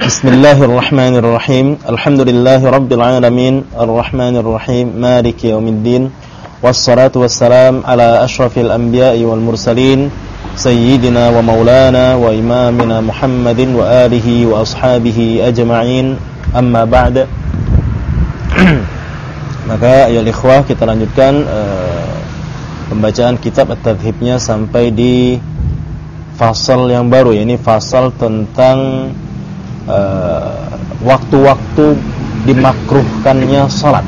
Bismillahirrahmanirrahim. Alhamdulillahi rabbil alamin, arrahmanirrahim, maliki yaumiddin. Wassalatu wassalam ala asyrafil anbiya'i wal mursalin, sayyidina wa maulana wa imamina Muhammadin wa alihi wa ashabihi ajma'in. Amma ba'da. Maka ayolah ikhwah, kita lanjutkan pembacaan kitab At-Tadhibnya sampai di fasal yang baru, yakni fasal tentang waktu-waktu dimakruhkannya salat.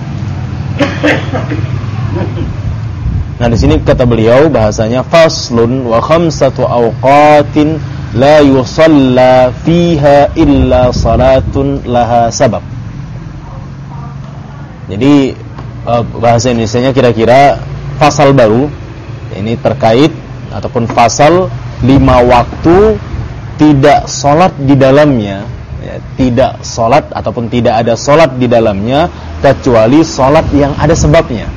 Nah, di sini kata beliau bahasanya faslun wa khamsatu awqatin la yusalla fiha illa salatun laha sabab. Jadi bahasa Indonesianya kira-kira fasal baru ini terkait ataupun fasal 5 waktu tidak salat di dalamnya, ya, tidak salat ataupun tidak ada salat di dalamnya kecuali salat yang ada sebabnya.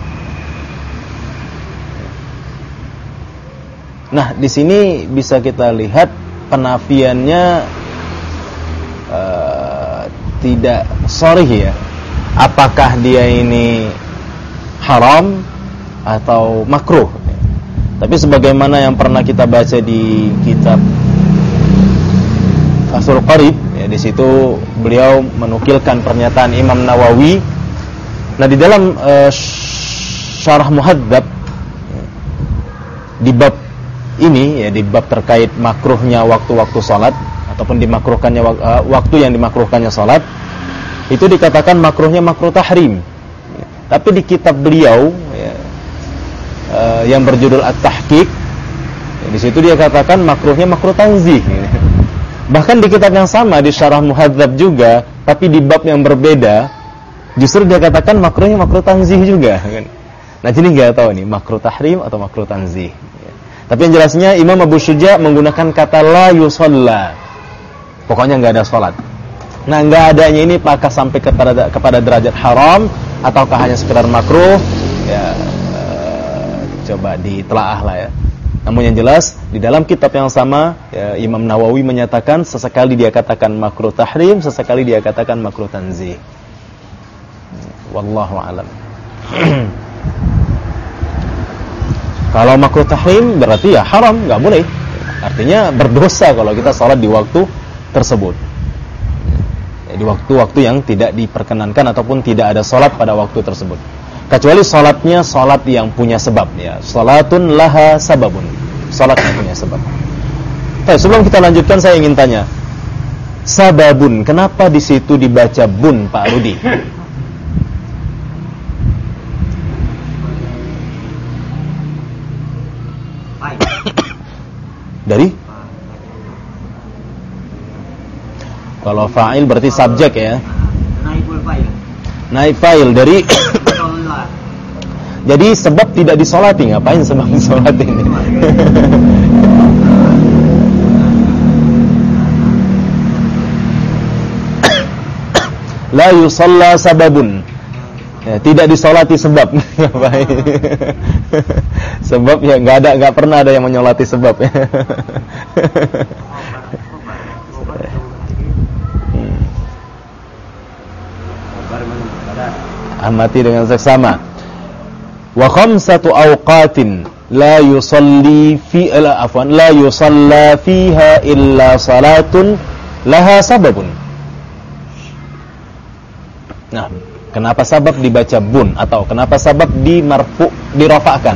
Nah, di sini bisa kita lihat penafiannya tidak sharih ya. Apakah dia ini haram atau makruh? Tapi sebagaimana yang pernah kita baca di kitab Fathul Qarib, ya, di situ beliau menukilkan pernyataan Imam Nawawi. Nah, di dalam Syarah Muhadzab di bab ini, ya, di bab terkait makruhnya waktu-waktu salat ataupun dimakruhkannya waktu yang dimakruhkannya salat, itu dikatakan makruhnya makruh tahrim. Tapi di kitab beliau, ya, yang berjudul At-Tahqiq, ya, di situ dia katakan makruhnya makruh tanzih. Bahkan di kitab yang sama di Syarah Muhadzab juga, tapi di bab yang berbeda, justru dia katakan makruhnya makruh tanzih juga. Nah, jadi nggak tahu nih makruh tahrim atau makruh tanzih. Tapi yang jelasnya Imam Abu Syuja menggunakan kata la yusalla. Pokoknya nggak ada salat. Nah, nggak adanya ini apakah sampai kepada derajat haram ataukah hanya sekedar makruh? Ya, coba ditelaah lah ya. Namun yang jelas di dalam kitab yang sama, ya, Imam Nawawi menyatakan sesekali dia katakan makruh tahrim, sesekali dia katakan makruh tanzih. Wallahu a'lam. Kalau makruh tahrim berarti ya haram, nggak boleh. Artinya berdosa kalau kita salat di waktu tersebut. Ya, di waktu-waktu yang tidak diperkenankan ataupun tidak ada salat pada waktu tersebut. Kecuali salatnya salat yang punya sebab, ya. Salatun laha sababun. Salat yang punya sebab. Baik, sebelum kita lanjutkan saya ingin tanya. Sababun, kenapa di situ dibaca bun, Pak Rudi? Dari? Kalau fa'il berarti subjek ya. Naib fa'il dari. Jadi sebab tidak disolati, ngapain sebab disolati ini? La yusalla sababun. Ya, tidak disolati sebab. Sebab ya nggak pernah ada yang menyolati sebab ya. Amati dengan seksama. Wa khamsatu awqatin la yusalli fiha illa salatun laha sababun. Nah, kenapa sabab dibaca bun atau kenapa sabab dirafa'kan?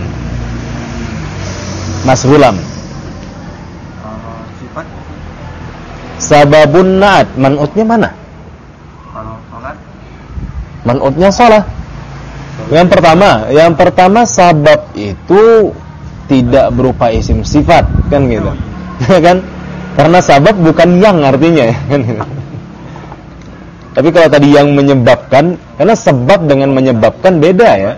Mas Gulam. Sifat Sababun na'at, man'utnya mana? kalau salat Man'utnya shalah. Yang pertama sabab itu tidak berupa isim sifat, kan gitu. Kan? Karena sabab bukan yang artinya, kan gitu. Tapi kalau tadi yang menyebabkan, karena sebab dengan menyebabkan beda ya.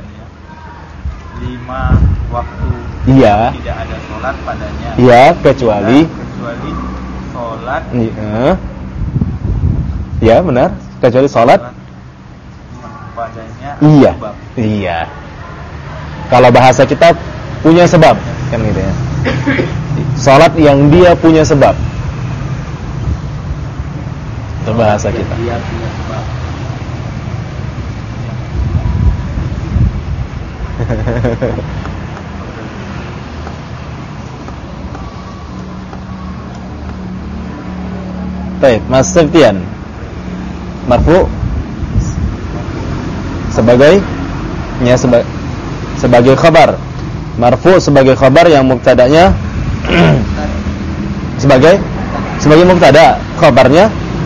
5 waktu Iya. tidak ada sholat padanya. Iya, kecuali sholat. Iya, benar. Kecuali sholat Padanya. Iya. Sebab. Iya. Kalau bahasa kita punya sebab, kan gitu ya. Sholat yang dia punya sebab. Itu bahasa kita. Dia punya sebab. Baik, Mas Septian. Marfu sebagai sebagai khabar. Marfu sebagai khabar yang mubtada'nya sebagai mubtada, khabarnya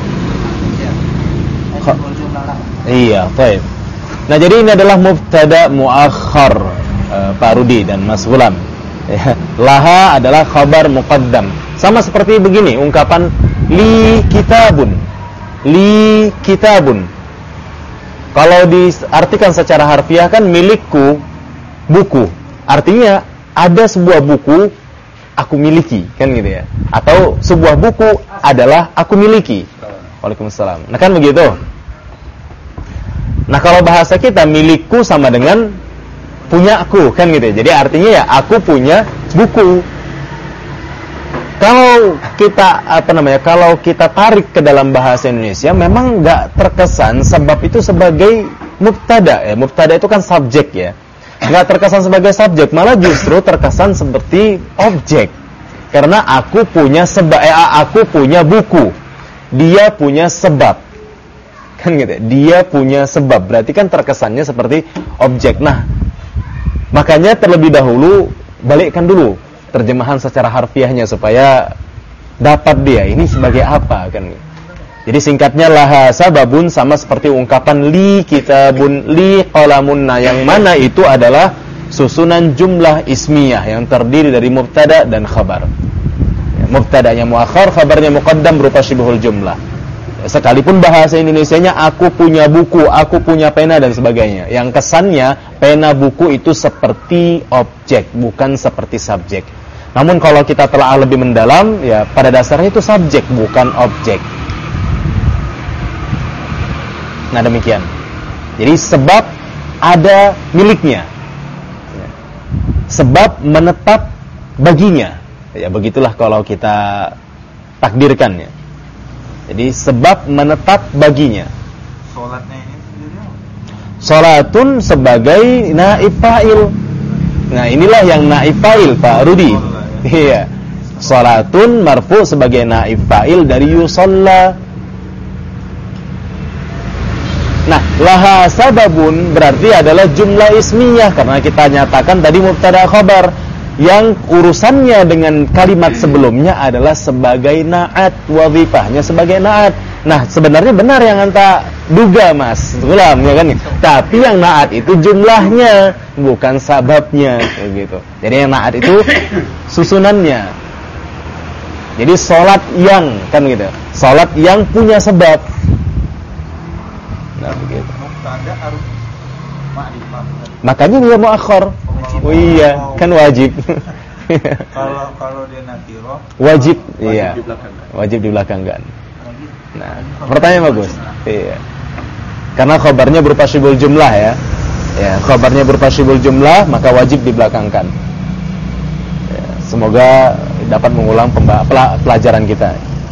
iya, baik. Nah, jadi ini adalah mubtada muakhar, Pak Rudi dan Mas Gulam. Laha adalah khabar muqaddam. Sama seperti begini ungkapan li kitabun. Li kitabun. Kalau diartikan secara harfiah kan milikku buku. Artinya ada sebuah buku aku miliki, kan gitu ya. Atau sebuah buku adalah aku miliki. Waalaikumsalam. Nah, kan begitu. Nah, kalau bahasa kita milikku sama dengan punya aku, kan gitu ya. Jadi artinya ya aku punya buku. Kalau kita kalau kita tarik ke dalam bahasa Indonesia memang enggak terkesan sebab itu sebagai mubtada ya. Mubtada itu kan subjek ya. Enggak terkesan sebagai subjek, malah justru terkesan seperti objek. Karena aku punya aku punya buku. Dia punya sebab. Kan gitu ya. Dia punya sebab. Berarti kan terkesannya seperti objek. Nah, makanya terlebih dahulu balikkan dulu terjemahan secara harfiahnya supaya dapat dia ini sebagai apa, kan. Jadi singkatnya laha sababun sama seperti ungkapan li kitabun li qalamun, yang mana itu adalah susunan jumlah ismiyah yang terdiri dari mubtada dan khabar. Mubtadanya muakhar, khabarnya muqaddam berupa syibhul jumlah. Sekalipun bahasa Indonesianya aku punya buku, aku punya pena dan sebagainya. Yang kesannya pena buku itu seperti objek, bukan seperti subjek. Namun kalau kita telah lebih mendalam, ya pada dasarnya itu subjek, bukan objek. Nah, demikian. Jadi sebab ada miliknya. Sebab menetap baginya. Ya begitulah kalau kita takdirkan ya. Jadi sebab menetap baginya. Salatnya ini sendiri apa? Salatun sebagai naib fa'il. Nah, inilah yang naib fa'il, Pak Rudi. Iya. Salatun marfu sebagai naib fa'il dari yusalla. Nah, laha sababun berarti adalah jumlah ismiyah karena kita nyatakan tadi mubtada khabar yang urusannya dengan kalimat sebelumnya adalah sebagai na'at, wazifahnya sebagai na'at. Nah, sebenarnya benar yang anta duga, Mas Gulam, ya kan? Tapi yang na'at itu jumlahnya, bukan sababnya, gitu. Jadi yang na'at itu susunannya. Jadi salat yang, kan gitu. Salat yang punya sebab. Nah, begitu. Mubtada harus ma'rifah. Makanya dia muakhar. Oh iya, kan wajib. Kalau dia nakiro wajib iya. Wajib dibelakangkan. Nah, pertanyaan bagus. Iya. Karena khabarnya berupa syibul jumlah ya. Ya, khabarnya berupa syibul jumlah, maka wajib dibelakangkan. Ya, semoga dapat mengulang pelajaran kita.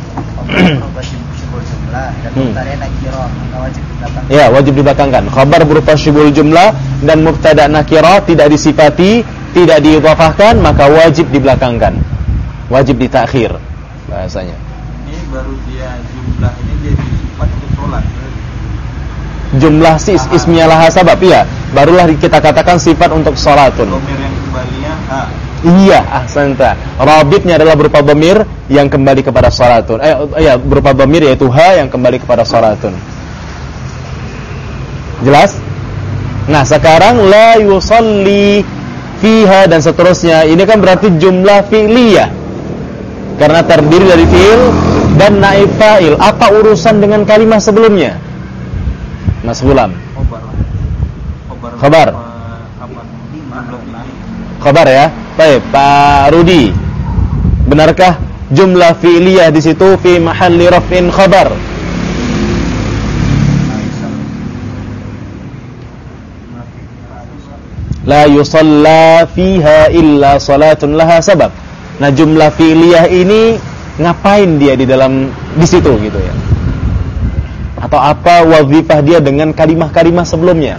Ya, wajib dibelakangkan. Khabar berupa syibul jumlah dan mubtada nakirah tidak disifati, tidak diidhafahkan, maka wajib dibelakangkan. Wajib ditakhir bahasanya. Ini baru dia jumlah ini jadi sifat untuk sholat. Jumlah ismiyah laha sabab, iya. Barulah kita katakan sifat untuk sholatun. Dhamir yang kembalinya ha. Iya, ahsanta. Rabitnya adalah berupa dhamir yang kembali kepada sholatun. Berupa dhamir yaitu ha yang kembali kepada sholatun. Jelas? Nah, sekarang la yusalli fiha dan seterusnya. Ini kan berarti jumlah fi'liyah. Karena terdiri dari fi'il dan naib fa'il. Apa urusan dengan kalimat sebelumnya? Mas Gulam. Khabar. Khabar ya. Baik, Pak Rudi. Benarkah jumlah fi'liyah di situ fi mahalli raf'in khabar? La yusalla fiha illa salatun laha sabab. Nah, jumlah fi'liyah ini ngapain dia di situ gitu ya. Atau apa wazifah dia dengan kalimah-kalimah sebelumnya?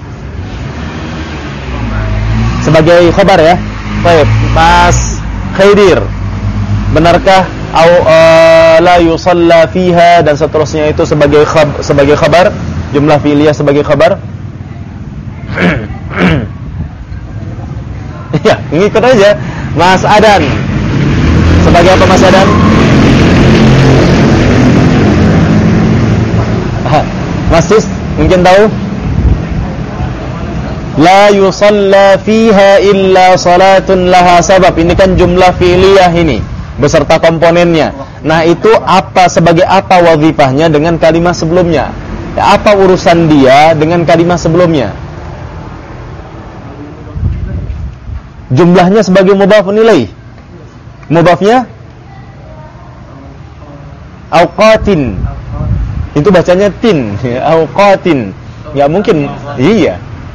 Sebagai khabar ya. Baik, Mas Khaidir, benarkah la yusalla fiha dan seterusnya itu sebagai khabar, jumlah fi'liyah sebagai khabar? Ya, ngikut aja. Mas Adan, sebagai apa Mas Adan? Mas Sis, mungkin tahu? La yusalla fiha illa salatun laha sabab. Ini kan jumlah fi'liyah ini beserta komponennya. Nah, itu apa, sebagai apa wazifahnya dengan kalimat sebelumnya? Ya, apa urusan dia dengan kalimat sebelumnya? Jumlahnya sebagai mudhaf ilaih. Mudhafnya auqatin. Itu bacanya tin, ya, auqatin. Enggak mungkin. Iya.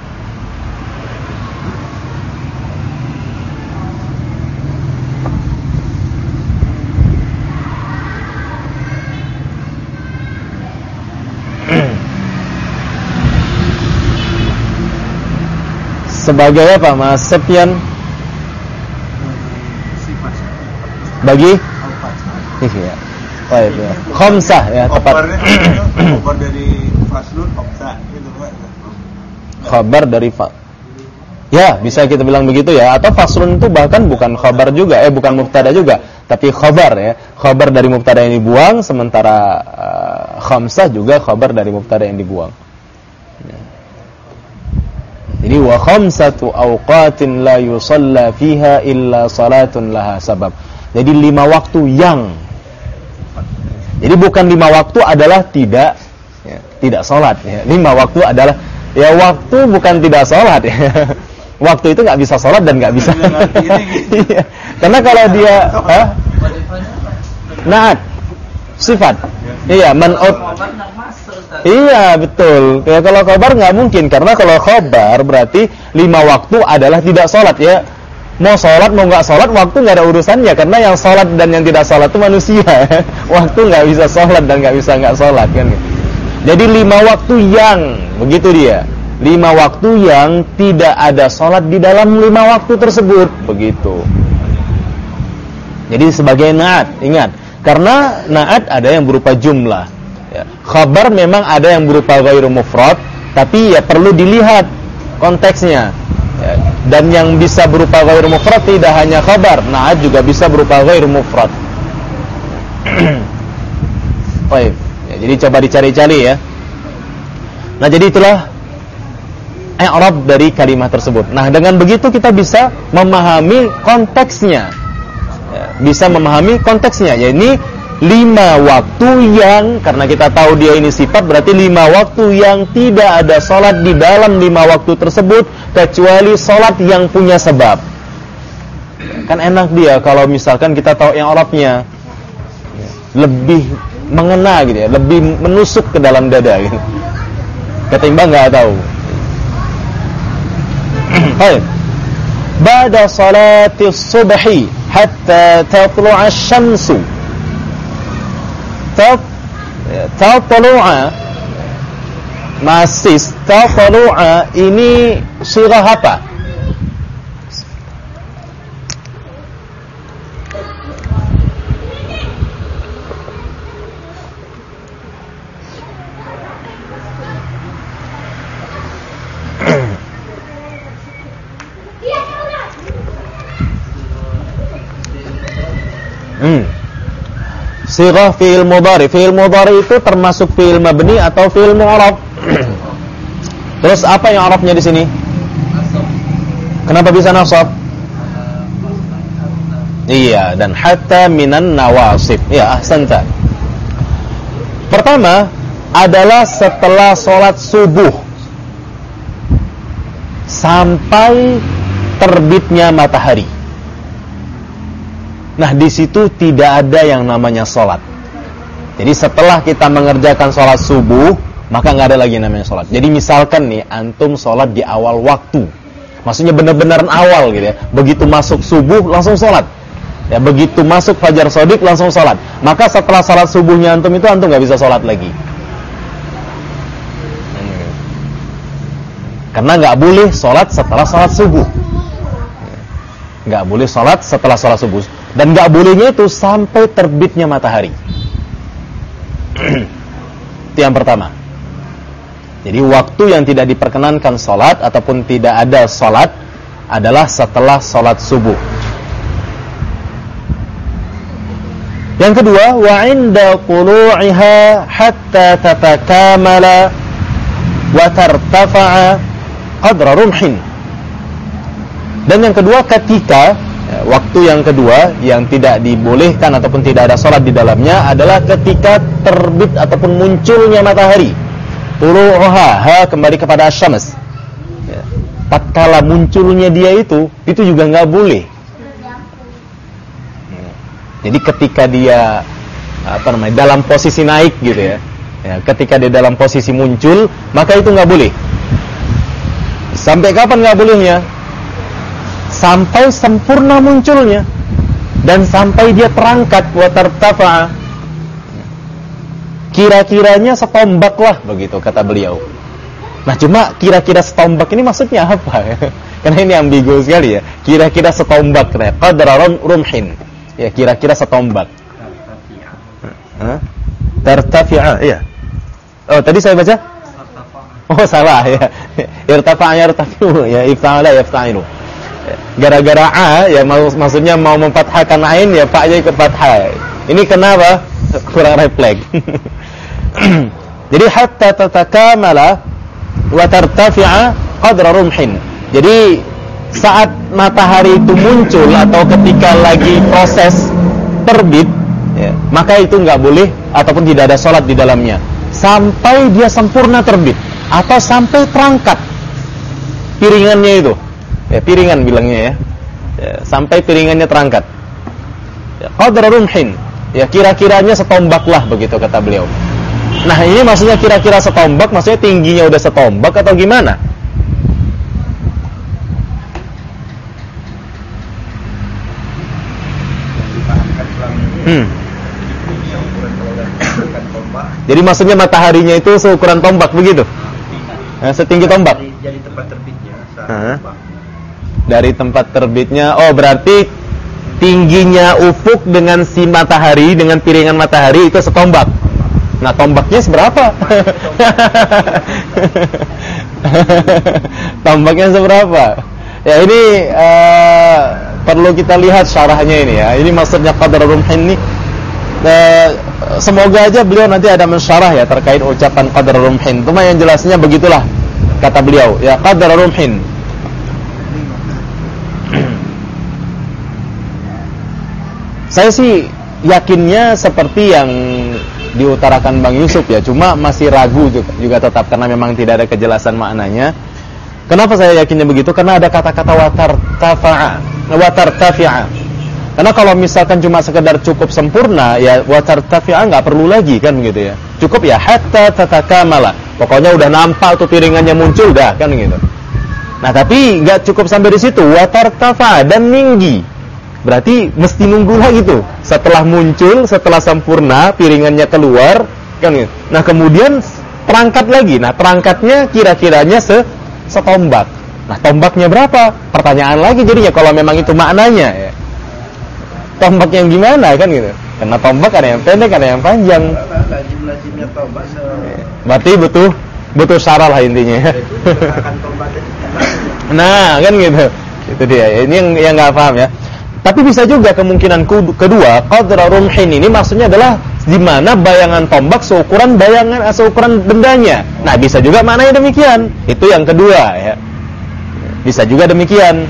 Sebagai apa Mas Septian? Bagi? Iya. Baik ya. Khamsah ya tepat. Khabar dari faslun khamsah gitu Pak. Khabar dari ya, bisa kita bilang begitu ya. Atau faslun itu bahkan bukan khabar juga, bukan mubtada juga, tapi khabar ya. Khabar dari mubtada yang dibuang, sementara khamsah juga khabar dari mubtada yang dibuang. Ya. Jadi wa khamsatu awqatin la yusalla fiha illa salatun laha sabab. Jadi 5 waktu yang. Jadi bukan 5 waktu adalah tidak salat ya. 5 waktu adalah ya waktu bukan tidak salat ya. Waktu itu enggak bisa salat dan enggak bisa. Iya. Karena kalau dia naat sifat. Iya, man'ut. Iya, betul. Ya kalau khabar enggak mungkin, karena kalau khabar berarti 5 waktu adalah tidak salat ya. Mau sholat mau nggak sholat, waktu nggak ada urusannya, karena yang sholat dan yang tidak sholat itu manusia. Waktu nggak bisa sholat dan nggak bisa nggak sholat kan. Jadi 5 waktu yang, begitu dia, 5 waktu yang tidak ada sholat di dalam 5 waktu tersebut, begitu. Jadi sebagai naat, ingat, karena naat ada yang berupa jumlah. Ya. Khabar memang ada yang berupa ghairu mufrad, tapi ya perlu dilihat konteksnya. Ya, dan yang bisa berupa ghairu mufrad tidak hanya khabar, naat juga bisa berupa ghairu mufrad. Baik, ya, jadi coba dicari-cari ya. Nah, jadi itulah i'rab dari kalimat tersebut. Nah, dengan begitu kita bisa memahami konteksnya. Ya, bisa memahami konteksnya. Ya, ini 5 waktu yang, karena kita tahu dia ini sifat, berarti 5 waktu yang tidak ada sholat di dalam 5 waktu tersebut kecuali sholat yang punya sebab. Kan enak dia kalau misalkan kita tahu yang i'rabnya, lebih mengena gitu ya, lebih menusuk ke dalam dada gitu, ketimbang nggak tahu. Baik. Ba'da salati subhi hatta tatlu'a asy-syamsu. Tatlu'a masih tatlu'a ini sirah apa? Sirah fi'il mudhari. Fi'il mudhari itu termasuk fi'il mabni atau fi'il mu'rab. Terus apa yang i'rabnya di sini? Kenapa bisa nasab? Iya, dan hatta minan nawasib. Ya, ahsanta. Pertama adalah setelah sholat subuh sampai terbitnya matahari. Nah, di situ tidak ada yang namanya sholat. Jadi setelah kita mengerjakan sholat subuh, maka nggak ada lagi yang namanya sholat. Jadi misalkan nih, antum sholat di awal waktu, maksudnya benar-benar awal gitu ya. Begitu masuk subuh langsung sholat. Ya, begitu masuk fajar shodiq langsung sholat. Maka setelah sholat subuhnya antum itu antum nggak bisa sholat lagi. Karena nggak boleh sholat setelah sholat subuh. Nggak boleh sholat setelah sholat subuh. Dan nggak bolehnya itu sampai terbitnya matahari. Itu yang pertama. Jadi waktu yang tidak diperkenankan sholat ataupun tidak ada sholat adalah setelah sholat subuh. Yang kedua, wa 'inda qulu'iha hatta tatakamala wa tartafa'a qadra rumhin. Dan yang kedua, ketika waktu yang kedua yang tidak dibolehkan ataupun tidak ada sholat di dalamnya adalah ketika terbit ataupun munculnya matahari. Qulu'uha, ha kembali kepada asy-syams. Tatkala munculnya dia itu juga nggak boleh. Jadi ketika dia dalam posisi naik gitu ya, ketika dia dalam posisi muncul, maka itu nggak boleh. Sampai kapan nggak bolehnya? Sampai sempurna munculnya dan sampai dia terangkat wa tartafa. Kira-kiranya setombak lah begitu kata beliau. Nah cuma kira-kira setombak ini maksudnya apa? Karena ini ambigu sekali ya. Kira-kira setombak, qadra rumhin. Ya kira-kira setombak. Tartafi'a, iya. Oh tadi saya baca? Oh salah ya. Irtafa'a yartafi'u, ya ifta'ala yafta'ilu. Gara-gara a ya maksudnya mau memfathahkan ain ya fa-nya ikut fathah. Ini kenapa? Kurang refleks. Jadi hatta tatakamala wa tartafi'a qadra rumhin. Jadi saat matahari itu muncul atau ketika lagi proses terbit ya, maka itu nggak boleh ataupun tidak ada sholat di dalamnya sampai dia sempurna terbit atau sampai terangkat piringannya itu ya, piringan bilangnya ya, sampai piringannya terangkat ya, qadra rumhin ya, kira-kiranya setombak lah begitu kata beliau. Nah ini maksudnya kira-kira setombak, maksudnya tingginya udah setombak atau gimana? Jadi maksudnya mataharinya itu seukuran tombak begitu? Setinggi tombak? Dari tempat terbitnya. Dari tempat terbitnya. Oh berarti tingginya ufuk dengan si matahari, dengan piringan matahari itu setombak. Nah tombaknya seberapa? Tombaknya seberapa? Ya ini perlu kita lihat syarahnya ini ya. Ini maksudnya qadar rumhin ini. Semoga aja beliau nanti ada mensyarah ya terkait ucapan qadar rumhin. Cuma yang jelasnya begitulah kata beliau ya, qadar rumhin. Saya sih yakinnya seperti yang diutarakan Bang Yusuf ya, cuma masih ragu juga tetap karena memang tidak ada kejelasan maknanya. Kenapa saya yakinnya begitu? Karena ada kata-kata watartafi'a. Karena kalau misalkan cuma sekedar cukup sempurna, ya watartafi'a nggak perlu lagi kan gitu ya. Cukup ya hatta tatakamala. Pokoknya udah nampak tuh piringannya muncul dah kan gitu. Nah tapi nggak cukup sampai di situ, watartafa'a dan tinggi. Berarti mesti nunggu lagi tuh. Setelah muncul, setelah sempurna piringannya keluar kan gitu. Nah kemudian terangkat lagi. Nah terangkatnya kira-kiranya setombak. Nah tombaknya berapa? Pertanyaan lagi jadinya kalau memang itu maknanya ya. Tombak yang gimana kan gitu. Karena tombak ada yang pendek, ada yang panjang. Lazimnya tombak berarti butuh syarah lah intinya. Nah kan gitu. Itu dia. Ini yang nggak paham ya. Tapi bisa juga kemungkinan kedua, qadra rumhin ini maksudnya adalah di mana bayangan tombak seukuran bendanya. Nah, bisa juga maknanya demikian. Itu yang kedua ya. Bisa juga demikian.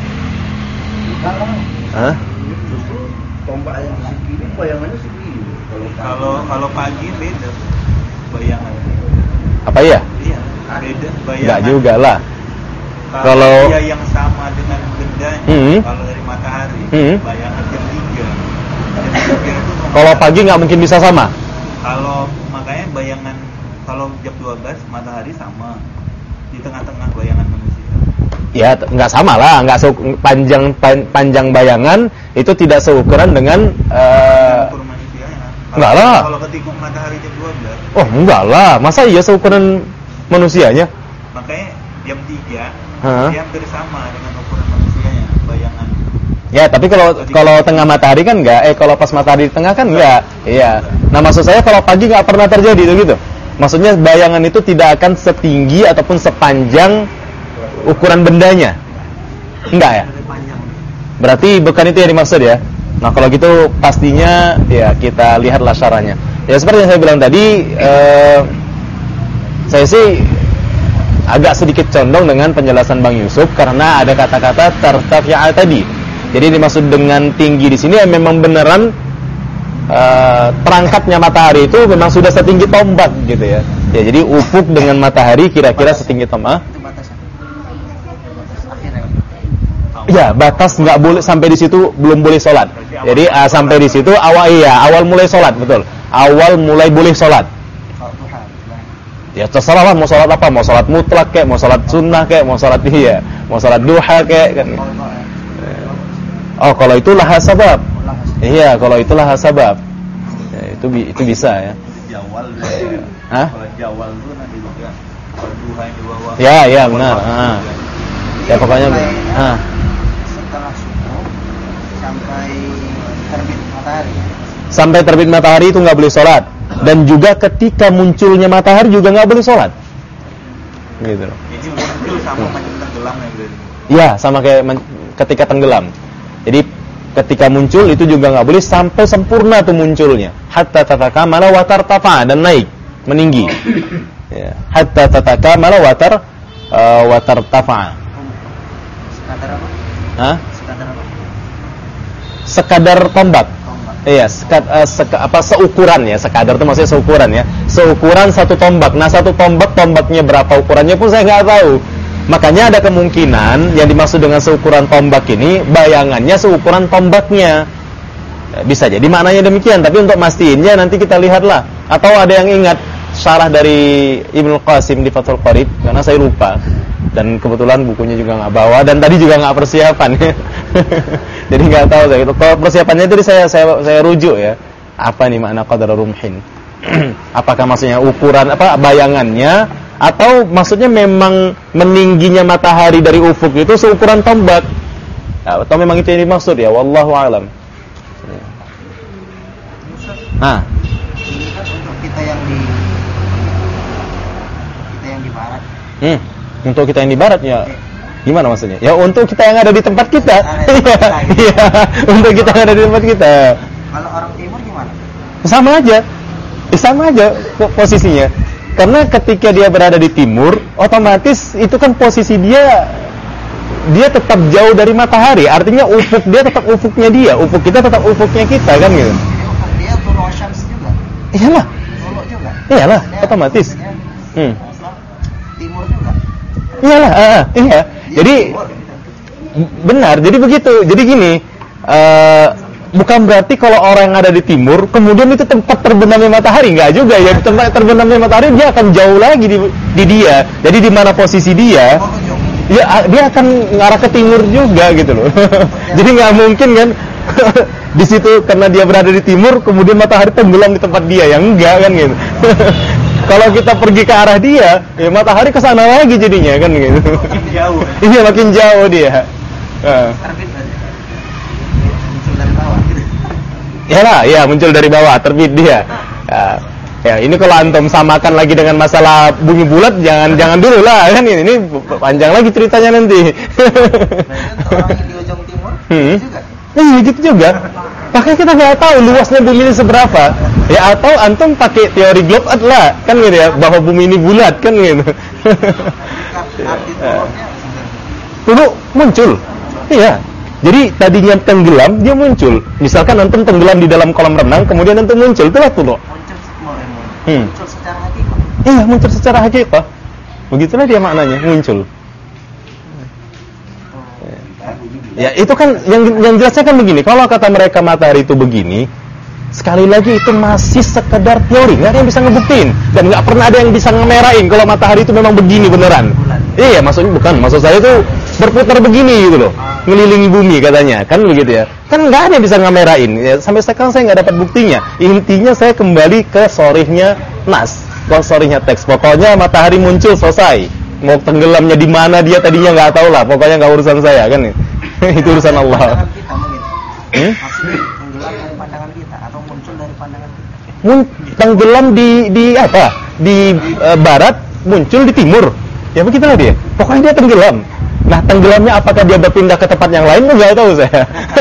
Hah? Tombak yang segini bayangannya segini. Kalau pagi beda bayangannya. Apa ya? Iya, beda bayangan. Enggak juga lah. Kalau dia yang sama dengan bendanya, kalau dari matahari, bayangan jam 3. Kalau pagi nggak mungkin bisa sama. Kalau makanya bayangan kalau jam 12 matahari sama, di tengah-tengah bayangan manusia. Ya nggak sama lah, nggak panjang bayangan itu tidak seukuran dengan. Ukur manusianya. Enggak lah. Kalau ketika matahari jam 12. Oh enggak lah, masa iya seukuran manusianya? Makanya jam 3 dia hampir sama dengan ukuran manusianya, bayangan. Ya, tapi kalau tengah matahari kan enggak, kalau pas matahari di tengah kan enggak. Iya. Nah, maksud saya kalau pagi enggak pernah terjadi itu gitu. Maksudnya bayangan itu tidak akan setinggi ataupun sepanjang ukuran bendanya. Enggak ya? Berarti bukan itu yang dimaksud ya. Nah, kalau gitu pastinya ya kita lihatlah syarahnya. Ya seperti yang saya bilang tadi, saya sih agak sedikit condong dengan penjelasan Bang Yusuf karena ada kata-kata tartafi'a tadi. Jadi dimaksud dengan tinggi di sini ya memang beneran terangkatnya matahari itu memang sudah setinggi tombak gitu ya. Ya jadi ufuk dengan matahari kira-kira setinggi tombak. Ya, batas nggak boleh sampai di situ belum boleh sholat. Jadi sampai di situ awal mulai sholat, betul. Awal mulai boleh sholat. Ya terserah lah mau sholat apa, mau sholat mutlak kayak, mau sholat sunnah kayak, mau sholat mau sholat duha kayak kan. Oh, kalau itu laha sabab. Iya, kalau itu laha sabab. Ya, itu bisa ya. Jawal. Hah? Kalau jawal itu nanti juga kalau duha yang di bawah. Ya, benar. Ya pokoknya setelah subuh sampai terbit matahari. Sampai terbit matahari itu nggak boleh sholat. Dan juga ketika munculnya matahari juga nggak boleh sholat. Gitu loh. Jadi muncul sama macam tenggelam ya berarti. Iya, sama kayak ketika tenggelam. Jadi ketika muncul itu juga nggak boleh sampai sempurna tuh munculnya. Hatta tatakamala wa tartafa, dan naik, meninggi. Ya. Hatta tatakamala wa tartafa. Sekadar apa? Hah? Sekadar apa? Sekadar tombak. Iya, seukuran ya. Sekadar itu maksudnya seukuran ya. Seukuran satu tombak. Nah, satu tombaknya berapa ukurannya pun saya nggak tahu. Makanya ada kemungkinan yang dimaksud dengan seukuran tombak ini bayangannya seukuran tombaknya. Bisa jadi maknanya demikian, tapi untuk mastiinnya nanti kita lihatlah. Atau ada yang ingat syarah dari Ibnu Qasim di Fathul Qarib, karena saya lupa. Dan kebetulan bukunya juga nggak bawa, dan tadi juga nggak persiapan. Jadi nggak tahu saya. Kalau persiapannya tadi saya rujuk ya. Apa nih makna qadar rumhin? Apakah maksudnya ukuran bayangannya, atau maksudnya memang meningginya matahari dari ufuk itu seukuran tombak? Ya, atau memang itu yang dimaksud ya? Wallahu a'lam. Nah, Ini kan untuk kita yang di barat. Untuk kita yang di barat ya. Gimana maksudnya? Ya untuk kita yang ada di tempat kita. Iya, untuk kita yang ada di tempat kita. Kalau orang timur gimana? Sama aja posisinya. Karena ketika dia berada di timur, otomatis itu kan posisi dia tetap jauh dari matahari. Artinya ufuk dia tetap ufuknya dia, ufuk kita tetap ufuknya kita kan gitu. Dia tulu syams juga. Iyalah. Tulu juga. Iyalah, otomatis. Timur juga. Iyalah, iya. Jadi benar, jadi begitu. Jadi gini, bukan berarti kalau orang yang ada di timur kemudian itu tempat terbenamnya matahari, enggak juga ya. Tempat terbenamnya matahari dia akan jauh lagi di dia. Jadi di mana posisi dia, dia akan ngarah ke timur juga gitu loh. Jadi nggak mungkin kan di situ karena dia berada di timur kemudian matahari tenggelam di tempat dia, yang enggak kan gitu. Kalau kita pergi ke arah dia, ya matahari ke sana lagi jadinya kan gitu. Makin jauh. Iya, makin jauh dia. Terbit muncul dari bawah. Ya muncul dari bawah, terbit dia. Ya ini kalau antum samakan lagi dengan masalah bumi bulat, jangan dulu lah kan ini panjang lagi ceritanya nanti. Untuk orang yang di ujung timur juga. Iya gitu juga. Makanya kita nggak tahu luasnya bumi ini seberapa. Ya atau antum pakai teori globe earth lah, kan gitu ya, bahwa bumi ini bulat kan gitu. Dulu muncul. Iya. Jadi tadinya tenggelam, dia muncul. Misalkan antum tenggelam di dalam kolam renang, kemudian antum muncul, itulah tuh. Muncul secara hakikah. Iya, muncul secara hakikah. Begitulah dia maknanya, muncul. Ya, itu kan yang jelasnya kan begini. Kalau kata mereka matahari itu begini, sekali lagi itu masih sekedar teori, nggak ada yang bisa ngebuktiin dan nggak pernah ada yang bisa ngemerain kalau matahari itu memang begini beneran. Iya, maksud saya itu berputar begini gitu loh, ngelilingi bumi katanya, kan begitu ya. Kan nggak ada yang bisa ngemerain. Ya, sampai sekarang saya nggak dapat buktinya. Intinya saya kembali ke sorihnya nas, ke sorihnya teks. Pokoknya matahari muncul, selesai. Mau tenggelamnya di mana dia tadinya nggak tahu lah. Pokoknya nggak urusan saya kan. Itu urusan Allah. Pandangan kita mungkin. Maksudnya tenggelam dari pandangan kita atau muncul dari pandangan kita. Tenggelam di apa? Di barat, muncul di timur. Ya begitulah dia. Pokoknya dia tenggelam. Nah, tenggelamnya apakah dia berpindah ke tempat yang lain? Nggak tahu saya.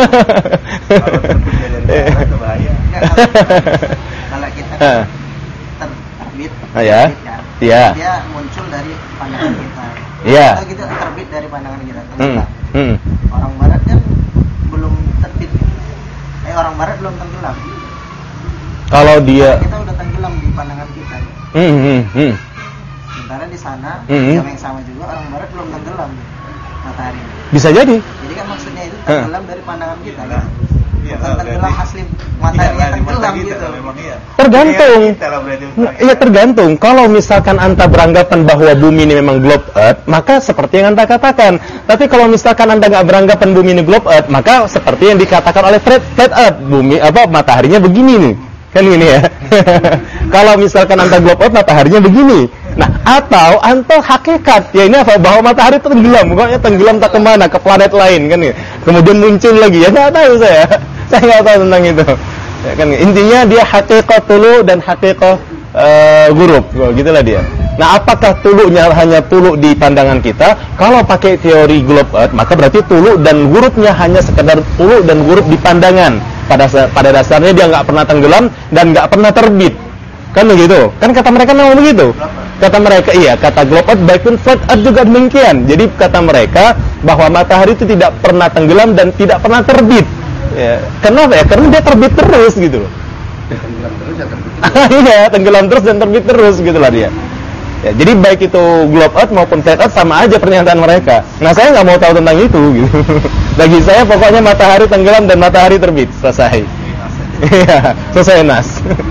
Bahaya. Kalau kita terbit, Ya. kan? Iya. Dia muncul dari pandangan kita. Iya. Kalau kita terbit dari pandangan kita, tenggelam. Hmm. Orang barat kan belum terbit. Orang barat belum tenggelam. Kalau dia Kita udah tenggelam di pandangan kita. Sementara di sana jam yang sama juga orang barat belum tenggelam matahari. bisa jadi. Jadi kan maksudnya itu tenggelam dari pandangan kita kan. Iya, Bukan tenggelam asli mataharinya tenggelam gitu. Memang iya. Tergantung. Iya, tergantung. Kalau misalkan anta beranggapan bahwa bumi ini memang globe earth, maka seperti yang anta katakan. Tapi kalau misalkan anda nggak beranggapan bumi ini globe earth, maka seperti yang dikatakan oleh flat earth, bumi mataharinya begini nih. Kan gini ya. Kalau misalkan anta globe earth, mataharinya begini. Nah, atau anta hakikat, ya ini apa? Bahwa matahari itu tenggelam, pokoknya tenggelam tak kemana, ke planet lain kan ya. Kemudian muncul lagi, ya nggak tahu saya. Saya nggak tahu tentang itu. Ya, kan intinya dia hakikat tulu dan hakikat gurub, gitulah dia. Nah, apakah tulunya hanya tulu di pandangan kita? Kalau pakai teori globe earth, maka berarti tulu dan gurubnya hanya sekedar tulu dan gurub di pandangan. Pada dasarnya dia nggak pernah tenggelam dan nggak pernah terbit. Kan begitu? Kan kata mereka memang begitu. Kata mereka, iya, kata globe earth baik pun flat earth juga demikian. Jadi kata mereka bahwa matahari itu tidak pernah tenggelam dan tidak pernah terbit. Ya, kenapa ya? Karena dia terbit terus gitu loh. Tenggelam terus ya terbit. Iya, tenggelam terus dan terbit terus gitulah dia. Ya, jadi baik itu globe earth maupun flat earth sama aja pernyataan mereka. Nah, saya nggak mau tahu tentang itu gitu. Bagi saya pokoknya matahari tenggelam dan matahari terbit, selesai. Iya, selesai nas.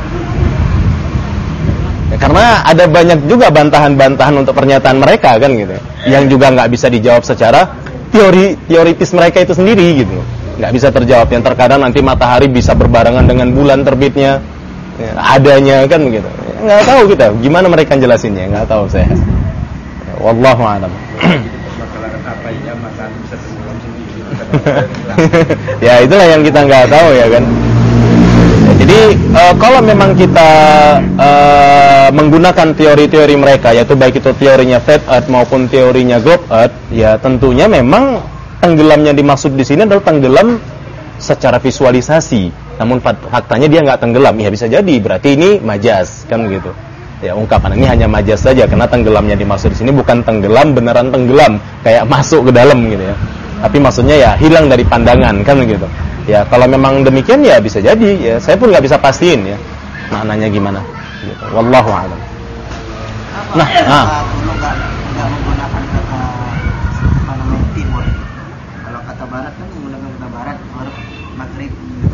Ya, karena ada banyak juga bantahan-bantahan untuk pernyataan mereka kan gitu, yang juga nggak bisa dijawab secara teoritis mereka itu sendiri gitu, nggak bisa terjawab. Yang terkadang nanti matahari bisa berbarengan dengan bulan terbitnya, ya, adanya kan gitu. Ya, nggak tahu kita gimana mereka jelasinnya, nggak tahu saya. Ya, wallahu a'lam. Masalah apa ya matahari bisa tenggelam sendiri. Ya itulah yang kita nggak tahu ya kan. Ya, jadi kalau memang kita menggunakan teori-teori mereka, yaitu baik itu teorinya flat earth maupun teorinya globe earth, ya tentunya memang tenggelamnya dimaksud di sini adalah tenggelam secara visualisasi. Namun faktanya dia nggak tenggelam. Ya bisa jadi berarti ini majas kan gitu. Ya ungkapan ini hanya majas saja karena tenggelamnya dimaksud di sini bukan tenggelam beneran tenggelam kayak masuk ke dalam gitu ya. Tapi maksudnya ya hilang dari pandangan kan gitu. Ya kalau memang demikian ya bisa jadi. Ya saya pun nggak bisa pastiin ya maknanya gimana. Gitu. Wallahu a'lam. Nah, dulu nggak menggunakan kata apa namanya timur. Kalau kata barat kan menggunakan kata barat, barat maghrib.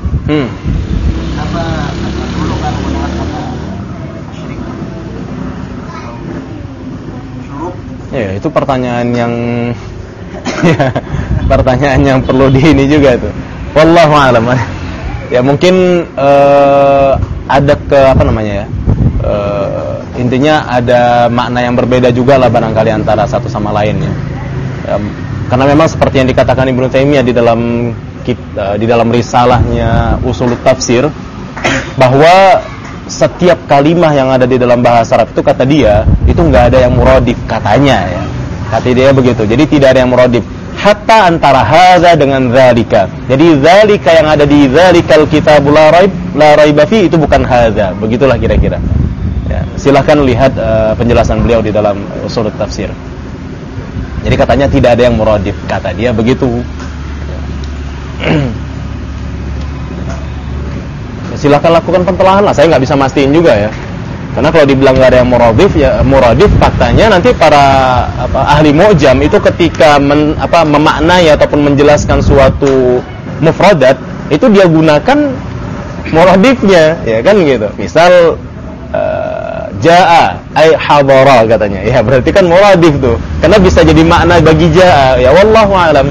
Apa kata dulu kan menggunakan kata masyrik, syuruk. Ya itu pertanyaan yang ya, pertanyaan yang perlu di ini juga tuh. Wallahu a'lam. Ya mungkin ada apa namanya ya? Intinya ada makna yang berbeda juga lah barangkali antara satu sama lain ya. Karena memang seperti yang dikatakan Ibnu Taimiyah di dalam risalahnya Ushul Tafsir, bahwa setiap kalimah yang ada di dalam bahasa Arab itu kata dia itu nggak ada yang muradif katanya ya. Kata dia begitu. Jadi tidak ada yang muradif. Hatta antara hadza dengan dzalika. Jadi dzalika yang ada di dzalikal kitabul la raiba fi itu bukan hadza. Begitulah kira-kira. Ya, silakan lihat penjelasan beliau di dalam Ushul Tafsir. Jadi katanya tidak ada yang muradif, kata dia begitu. Ya, silakan lakukan pentelahan lah. Saya nggak bisa mastiin juga ya. Karena kalau dibilang nggak ada yang muradif, faktanya nanti para ahli mu'jam itu ketika memaknai ataupun menjelaskan suatu mufradat itu dia gunakan muradifnya, ya kan gitu. Misal jaa ay hadara katanya, ya berarti kan muradif tuh. Karena bisa jadi makna bagi jaa, ya wallahu a'lam.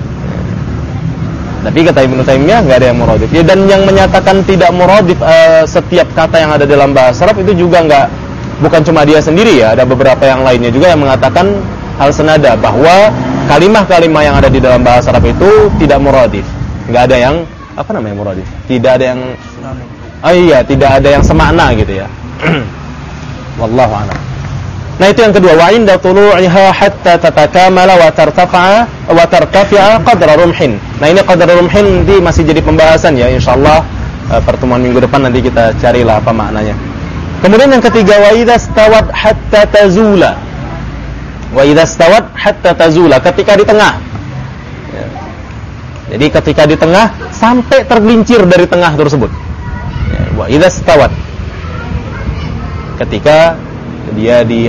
Tapi kata Ibnu Taimiyah nggak ada yang muradif. Ya, dan yang menyatakan tidak muradif setiap kata yang ada dalam bahasa Arab itu juga bukan cuma dia sendiri ya, ada beberapa yang lainnya juga yang mengatakan hal senada, bahwa kalimah-kalimah yang ada di dalam bahasa Arab itu tidak muradif. Enggak ada yang muradif? Tidak ada yang tidak ada yang semakna gitu ya. Wallahu a'lam. Nah, itu yang kedua, wa inda tulu'iha hatta tatakamala wa tartafi'a qadra rumhin. Nah, ini qadra rumhin nanti masih jadi pembahasan ya, insyaallah pertemuan minggu depan nanti kita carilah apa maknanya. Kemudian yang ketiga, wa idza stawat hatta tazula. Wa idza stawat hatta tazula, ketika di tengah. Ya. Jadi ketika di tengah sampai tergelincir dari tengah tersebut. Ya, wa idza stawat. Ketika dia di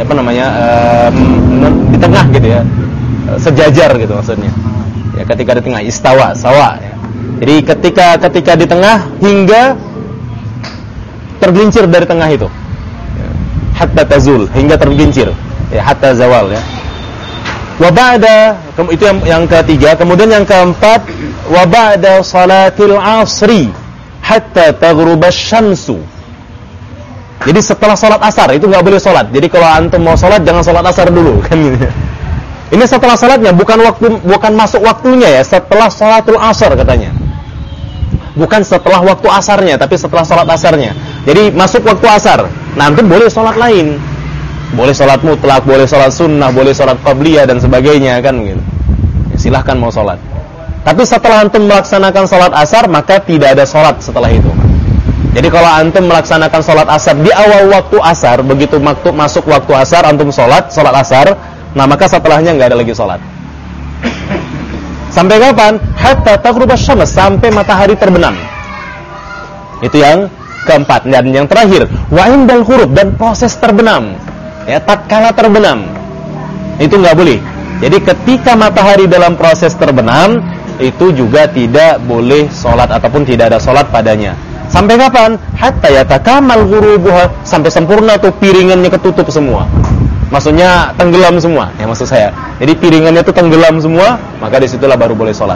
di tengah gitu ya, sejajar gitu maksudnya ya, ketika di tengah, istawa, sawa ya. Jadi ketika di tengah hingga tergelincir dari tengah itu ya. Hatta tazul, hingga tergelincir ya, hatta zawal ya. Wa ba'da, itu yang ketiga. Kemudian yang keempat, wa ba'da salatil asri hatta taghrubasy syamsu. Jadi setelah sholat asar itu nggak boleh sholat. Jadi kalau antum mau sholat jangan sholat asar dulu kan gitu. Ini setelah sholatnya, bukan masuk waktunya ya, setelah sholatul asar katanya. Bukan setelah waktu asarnya, tapi setelah sholat asarnya. Jadi masuk waktu asar, nah antum boleh sholat lain. Boleh sholat mutlak, boleh sholat sunnah, boleh sholat qabliyah dan sebagainya kan gitu. Ya, silahkan mau sholat. Tapi setelah antum melaksanakan sholat asar, maka tidak ada sholat setelah itu. Jadi kalau antum melaksanakan sholat asar di awal waktu asar, begitu masuk waktu asar antum sholat asar, nah maka setelahnya nggak ada lagi sholat. Sampai kapan? Hatta taghrubasy syams, sampai matahari terbenam. Itu yang keempat. Dan yang terakhir, wa indal ghurub, dan proses terbenam. Ya, tatkala terbenam. Itu nggak boleh. Jadi ketika matahari dalam proses terbenam, itu juga tidak boleh sholat ataupun tidak ada sholat padanya. Sampai kapan? Hatta yatakamal ghurubuha, sampai sempurna tuh piringannya ketutup semua. Maksudnya tenggelam semua, ya maksud saya. Jadi piringannya itu tenggelam semua, maka disitulah baru boleh sholat.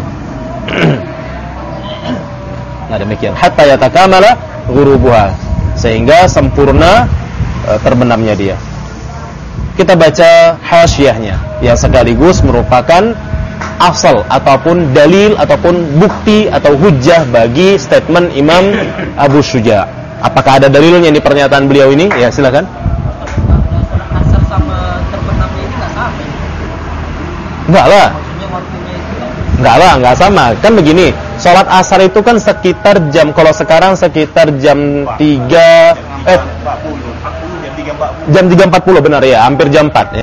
Nah demikian. Hatta yatakamala ghurubuha, sehingga sempurna terbenamnya dia. Kita baca hasyiyahnya, yang sekaligus merupakan asal ataupun dalil ataupun bukti atau hujjah bagi statement Imam Abu Syuja. Apakah ada dalilnya di pernyataan beliau ini? Ya silakan. Asar sama terbenamnya itu nggak sama. Enggak lah. Maksudnya waktunya itu kan? Enggak lah, enggak sama. Kan begini, sholat asar itu kan sekitar jam, kalau sekarang sekitar jam 3 jam 3.40 benar ya, hampir jam 4 ya.